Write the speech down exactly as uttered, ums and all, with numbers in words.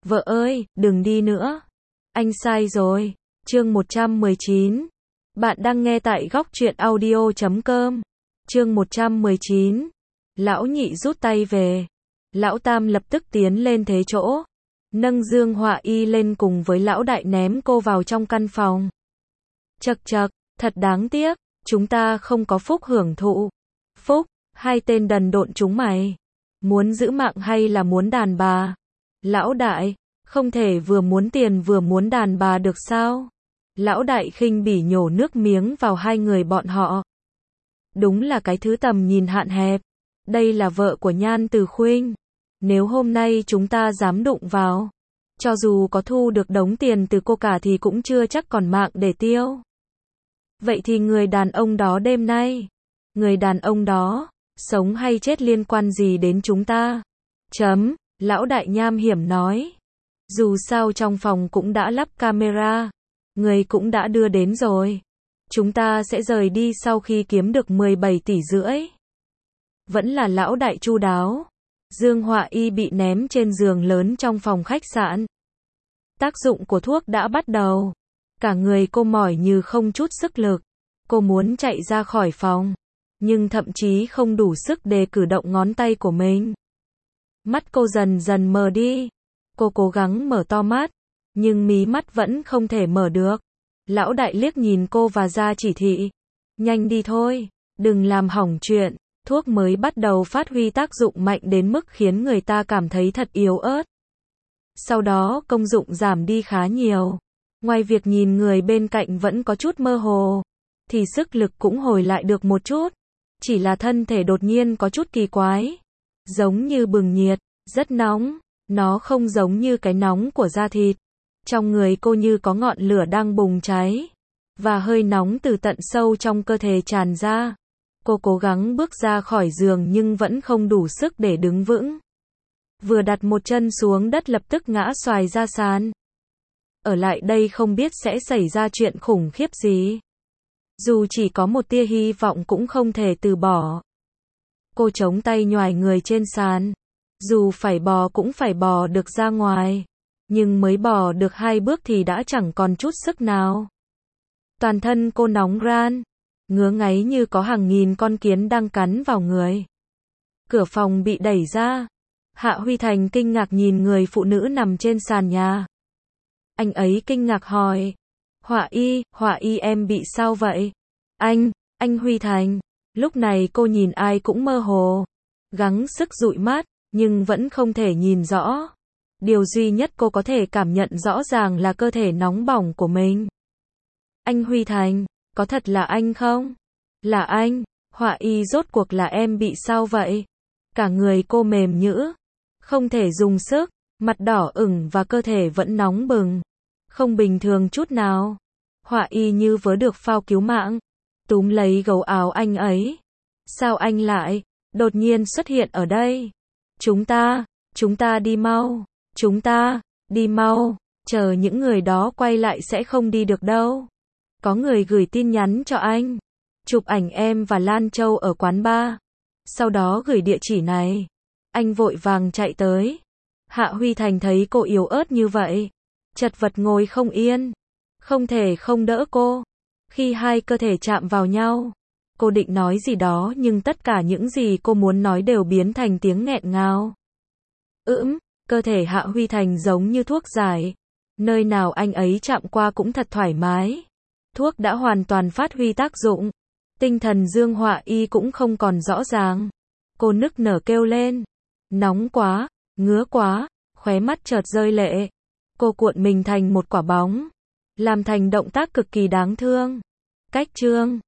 Vợ ơi, đừng đi nữa. Anh sai rồi. Chương một trăm mười chín. Bạn đang nghe tại góc truyện audio chấm com. Chương một trăm mười chín. Lão nhị rút tay về. Lão tam lập tức tiến lên thế chỗ. Nâng Dương Họa Y lên cùng với lão đại ném cô vào trong căn phòng. Chậc chậc, thật đáng tiếc, chúng ta không có phúc hưởng thụ. Phúc, hai tên đần độn chúng mày. Muốn giữ mạng hay là muốn đàn bà? Lão đại, không thể vừa muốn tiền vừa muốn đàn bà được sao? Lão đại khinh bỉ nhổ nước miếng vào hai người bọn họ. Đúng là cái thứ tầm nhìn hạn hẹp. Đây là vợ của Nhan Từ Khuynh. Nếu hôm nay chúng ta dám đụng vào, cho dù có thu được đống tiền từ cô cả thì cũng chưa chắc còn mạng để tiêu. Vậy thì người đàn ông đó đêm nay, người đàn ông đó, sống hay chết liên quan gì đến chúng ta? Chấm, lão đại nham hiểm nói. Dù sao trong phòng cũng đã lắp camera, người cũng đã đưa đến rồi. Chúng ta sẽ rời đi sau khi kiếm được mười bảy tỷ rưỡi. Vẫn là lão đại chu đáo. Dương Họa Y bị ném trên giường lớn trong phòng khách sạn. Tác dụng của thuốc đã bắt đầu. Cả người cô mỏi như không chút sức lực. Cô muốn chạy ra khỏi phòng, nhưng thậm chí không đủ sức để cử động ngón tay của mình. Mắt cô dần dần mờ đi. Cô cố gắng mở to mắt, nhưng mí mắt vẫn không thể mở được. Lão đại liếc nhìn cô và ra chỉ thị. Nhanh đi thôi, đừng làm hỏng chuyện. Thuốc mới bắt đầu phát huy tác dụng mạnh đến mức khiến người ta cảm thấy thật yếu ớt. Sau đó công dụng giảm đi khá nhiều. Ngoài việc nhìn người bên cạnh vẫn có chút mơ hồ, thì sức lực cũng hồi lại được một chút. Chỉ là thân thể đột nhiên có chút kỳ quái. Giống như bừng nhiệt, rất nóng. Nó không giống như cái nóng của da thịt. Trong người cô như có ngọn lửa đang bùng cháy. Và hơi nóng từ tận sâu trong cơ thể tràn ra. Cô cố gắng bước ra khỏi giường nhưng vẫn không đủ sức để đứng vững. Vừa đặt một chân xuống đất lập tức ngã xoài ra sàn. Ở lại đây không biết sẽ xảy ra chuyện khủng khiếp gì. Dù chỉ có một tia hy vọng cũng không thể từ bỏ. Cô chống tay nhoài người trên sàn. Dù phải bò cũng phải bò được ra ngoài. Nhưng mới bò được hai bước thì đã chẳng còn chút sức nào. Toàn thân cô nóng ran. Ngứa ngáy như có hàng nghìn con kiến đang cắn vào người. Cửa phòng bị đẩy ra. Hạ Huy Thành kinh ngạc nhìn người phụ nữ nằm trên sàn nhà. Anh ấy kinh ngạc hỏi. Họa Y, Họa Y em bị sao vậy? Anh, anh Huy Thành. Lúc này cô nhìn ai cũng mơ hồ. Gắng sức dụi mắt, nhưng vẫn không thể nhìn rõ. Điều duy nhất cô có thể cảm nhận rõ ràng là cơ thể nóng bỏng của mình. Anh Huy Thành. Có thật là anh không? Là anh. Họa Y rốt cuộc là em bị sao vậy? Cả người cô mềm nhũn, không thể dùng sức, mặt đỏ ửng và cơ thể vẫn nóng bừng. Không bình thường chút nào. Họa Y như vớ được phao cứu mạng, túm lấy gấu áo anh ấy. Sao anh lại đột nhiên xuất hiện ở đây? Chúng ta, chúng ta đi mau. Chúng ta, đi mau. Chờ những người đó quay lại sẽ không đi được đâu. Có người gửi tin nhắn cho anh. Chụp ảnh em và Lan Châu ở quán bar. Sau đó gửi địa chỉ này. Anh vội vàng chạy tới. Hạ Huy Thành thấy cô yếu ớt như vậy. Chật vật ngồi không yên. Không thể không đỡ cô. Khi hai cơ thể chạm vào nhau. Cô định nói gì đó nhưng tất cả những gì cô muốn nói đều biến thành tiếng nghẹn ngào. Ưm, cơ thể Hạ Huy Thành giống như thuốc giải. Nơi nào anh ấy chạm qua cũng thật thoải mái. Thuốc đã hoàn toàn phát huy tác dụng. Tinh thần Dương Họa Y cũng không còn rõ ràng. Cô nức nở kêu lên. Nóng quá, ngứa quá, khóe mắt chợt rơi lệ. Cô cuộn mình thành một quả bóng. Làm thành động tác cực kỳ đáng thương. Cách chương.